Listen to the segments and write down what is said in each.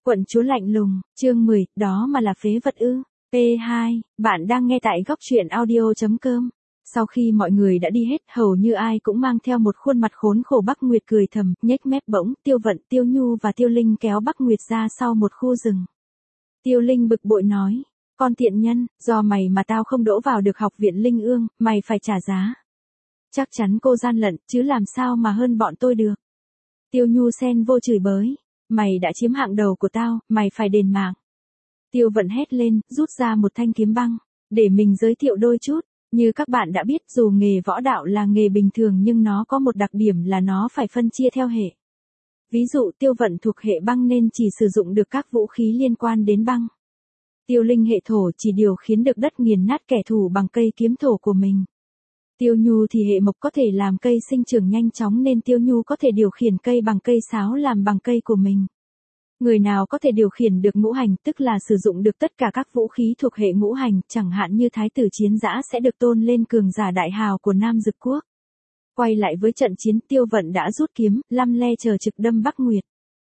Quận chúa lạnh lùng, chương 10, đó mà là phế vật ư. P2, bạn đang nghe tại góc truyện audio.com. Sau khi mọi người đã đi hết, hầu như ai cũng mang theo một khuôn mặt khốn khổ. Bắc Nguyệt cười thầm, nhếch mép bỗng, Tiêu Vận, Tiêu Nhu và Tiêu Linh kéo Bắc Nguyệt ra sau một khu rừng. Tiêu Linh bực bội nói, con tiện nhân, do mày mà tao không đỗ vào được học viện Linh Ương, mày phải trả giá. Chắc chắn cô gian lận, chứ làm sao mà hơn bọn tôi được. Tiêu Nhu xen vô chửi bới, mày đã chiếm hạng đầu của tao, mày phải đền mạng. Tiêu Vận hét lên, rút ra một thanh kiếm băng, để mình giới thiệu đôi chút. Như các bạn đã biết, dù nghề võ đạo là nghề bình thường nhưng nó có một đặc điểm là nó phải phân chia theo hệ. Ví dụ Tiêu Vận thuộc hệ băng nên chỉ sử dụng được các vũ khí liên quan đến băng. Tiêu Linh hệ thổ chỉ điều khiến được đất nghiền nát kẻ thù bằng cây kiếm thổ của mình. Tiêu Nhu thì hệ mộc có thể làm cây sinh trưởng nhanh chóng nên Tiêu Nhu có thể điều khiển cây bằng cây sáo làm bằng cây của mình. Người nào có thể điều khiển được ngũ hành tức là sử dụng được tất cả các vũ khí thuộc hệ ngũ hành, chẳng hạn như thái tử chiến dã sẽ được tôn lên cường giả đại hào của Nam Dực Quốc. Quay lại với trận chiến, Tiêu Vận đã rút kiếm, lăm le chờ trực đâm Bắc Nguyệt.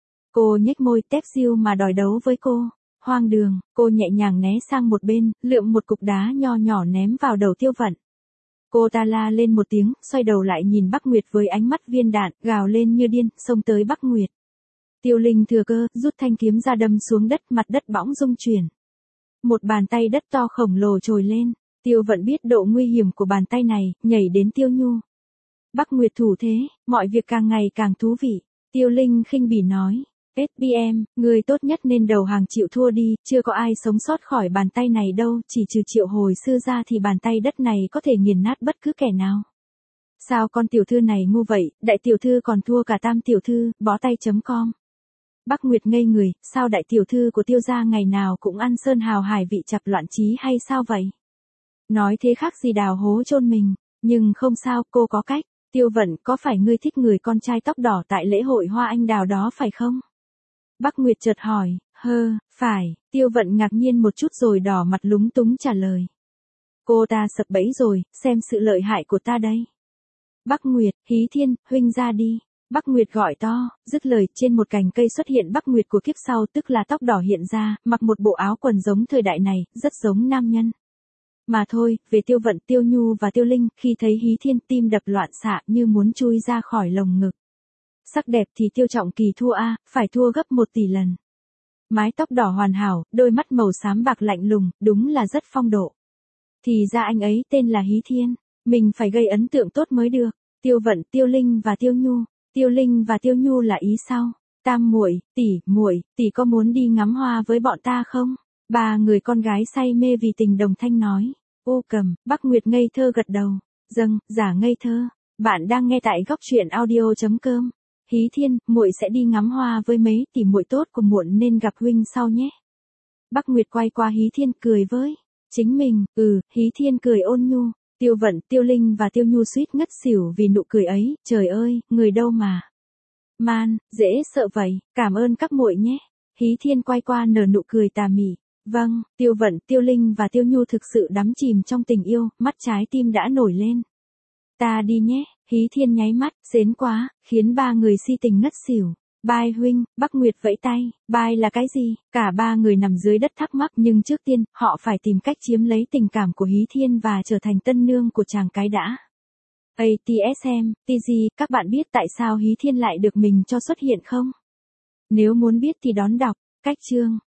Cô nhếch môi tép diêu mà đòi đấu với cô. Hoang đường, cô nhẹ nhàng né sang một bên, lượm một cục đá nho nhỏ ném vào đầu Tiêu Vận. Cô ta la lên một tiếng, xoay đầu lại nhìn Bắc Nguyệt với ánh mắt viên đạn, gào lên như điên, xông tới Bắc Nguyệt. Tiêu Linh thừa cơ, rút thanh kiếm ra đâm xuống đất, mặt đất bỗng rung chuyển. Một bàn tay đất to khổng lồ trồi lên, Tiêu Vận biết độ nguy hiểm của bàn tay này, nhảy đến Tiêu Nhu. Bắc Nguyệt thủ thế, mọi việc càng ngày càng thú vị. Tiêu Linh khinh bỉ nói, SPM, người tốt nhất nên đầu hàng chịu thua đi, chưa có ai sống sót khỏi bàn tay này đâu, chỉ trừ Triệu Hồi Sư ra thì bàn tay đất này có thể nghiền nát bất cứ kẻ nào. Sao con tiểu thư này ngu vậy, đại tiểu thư còn thua cả tam tiểu thư, bó tay.com. Bắc Nguyệt ngây người, sao đại tiểu thư của Tiêu gia ngày nào cũng ăn sơn hào hải vị chập loạn trí hay sao vậy? Nói thế khác gì đào hố chôn mình, nhưng không sao, cô có cách. Tiêu Vận, có phải ngươi thích người con trai tóc đỏ tại lễ hội hoa anh đào đó phải không? Bắc Nguyệt chợt hỏi, phải, Tiêu Vận ngạc nhiên một chút rồi đỏ mặt lúng túng trả lời. Cô ta sập bẫy rồi, xem sự lợi hại của ta đây. Bắc Nguyệt, Hí Thiên, huynh ra đi. Bắc Nguyệt gọi to, dứt lời, trên một cành cây xuất hiện Bắc Nguyệt của kiếp sau tức là tóc đỏ hiện ra, mặc một bộ áo quần giống thời đại này, rất giống nam nhân. Mà thôi, về Tiêu Vận, Tiêu Nhu và Tiêu Linh, khi thấy Hí Thiên tim đập loạn xạ như muốn chui ra khỏi lồng ngực. Sắc đẹp thì Tiêu Trọng Kỳ thua phải thua gấp 1 tỷ lần. Mái tóc đỏ hoàn hảo, đôi mắt màu xám bạc lạnh lùng, đúng là rất phong độ. Thì ra anh ấy tên là Hí Thiên, mình phải gây ấn tượng tốt mới được. Tiêu Vận, Tiêu Linh và Tiêu Nhu. Tiêu Linh và Tiêu Nhu là ý sao? Tam muội, tỷ có muốn đi ngắm hoa với bọn ta không? Ba người con gái say mê vì tình đồng thanh nói. Ô Cầm, Bắc Nguyệt ngây thơ gật đầu. Dâng, giả ngây thơ. Bạn đang nghe tại góc truyện audio.com. Hí Thiên, muội sẽ đi ngắm hoa với mấy tỷ muội tốt của muộn nên gặp huynh sau nhé. Bắc Nguyệt quay qua Hí Thiên cười với chính mình. Hí Thiên cười ôn nhu. Tiêu Vận, Tiêu Linh và Tiêu Nhu suýt ngất xỉu vì nụ cười ấy, trời ơi, người đâu mà man, dễ sợ vậy, cảm ơn các muội nhé. Hí Thiên quay qua nở nụ cười tà mị. Vâng, Tiêu Vận, Tiêu Linh và Tiêu Nhu thực sự đắm chìm trong tình yêu, mắt trái tim đã nổi lên. Ta đi nhé, Hí Thiên nháy mắt, xến quá, khiến ba người si tình ngất xỉu. Bye huynh, Bắc Nguyệt vẫy tay, bye là cái gì? Cả ba người nằm dưới đất thắc mắc nhưng trước tiên, họ phải tìm cách chiếm lấy tình cảm của Hí Thiên và trở thành tân nương của chàng cái đã. ATSM, TG, các bạn biết tại sao Hí Thiên lại được mình cho xuất hiện không? Nếu muốn biết thì đón đọc, cách chương.